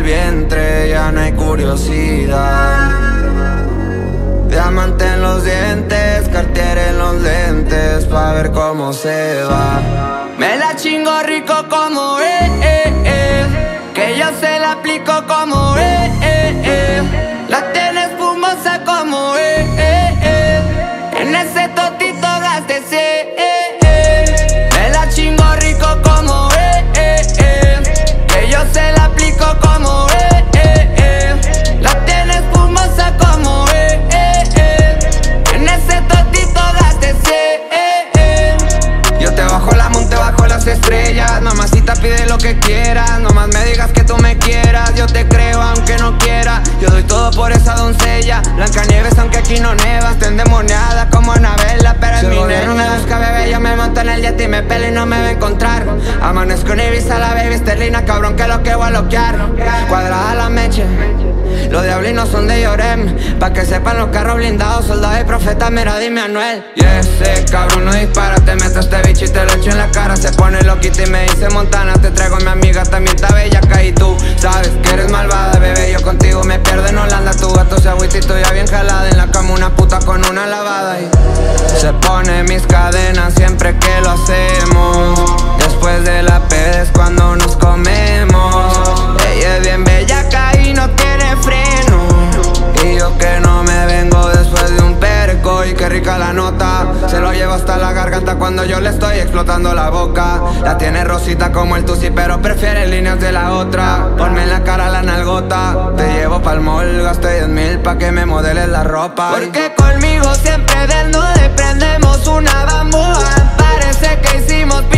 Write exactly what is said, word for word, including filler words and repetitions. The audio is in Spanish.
el vientre, ya no hay curiosidad. Diamante en los dientes, Cartier en los lentes, pa' ver cómo se va. Me la chingo rico como eh, eh, eh, que yo se la aplico como eh, eh, eh. La tiene espumosa como eh, eh, eh. En ese totito gástese eh, eh. Me la chingo rico como eh, eh, eh, que yo se la aplico como eh, eh, eh. La tiene espumosa como eh, eh, eh. En ese totito gástese eh, eh. Yo te bajo la monte bajo las estrellas, mamacita pide lo que quieras, nomás me digas que tú me quieras, yo te creo aunque no quiera, yo doy todo por esa doncella. Blancanieves aunque aquí no neva, está endemoniada como Anabela, pero en mi negro me busca bebé, yo me monto en el jet y me pelo y no me va a encontrar. Amanezco en Ibiza, la baby esterlina, cabrón que lo que voy a loquear. Cuadrada la meche, los diablinos son de Llorem, pa' que sepan los carros blindados, soldado y profeta, mira dime Anuel. Y ese cabrón no dispara, te meto este bicho y te lo echo en la cara. Se pone loquito y me dice Montana, te traigo a mi amiga, también está bellaca. Y tú sabes que eres malvada, bebé, yo contigo me pierdo en Holanda. Tu gato se agüita y tú ya bien jalada, en la cama una puta con una lavada. Y se pone mis cadenas siempre que lo hacemos, después de la peda es cuando nos comemos. Ella es bien bellaca y no tiene freno, y yo que no me vengo después de un perco. Y qué rica la nota, se lo llevo hasta la garganta cuando yo le estoy explotando la boca. La tiene rosita como el Tusi, pero prefiere líneas de la otra. Ponme en la cara la nalgota, te llevo pa'l mall, gasto diez mil pa' que me modeles la ropa. Porque conmigo siempre desnude, prendemos una bambúa. Parece que hicimos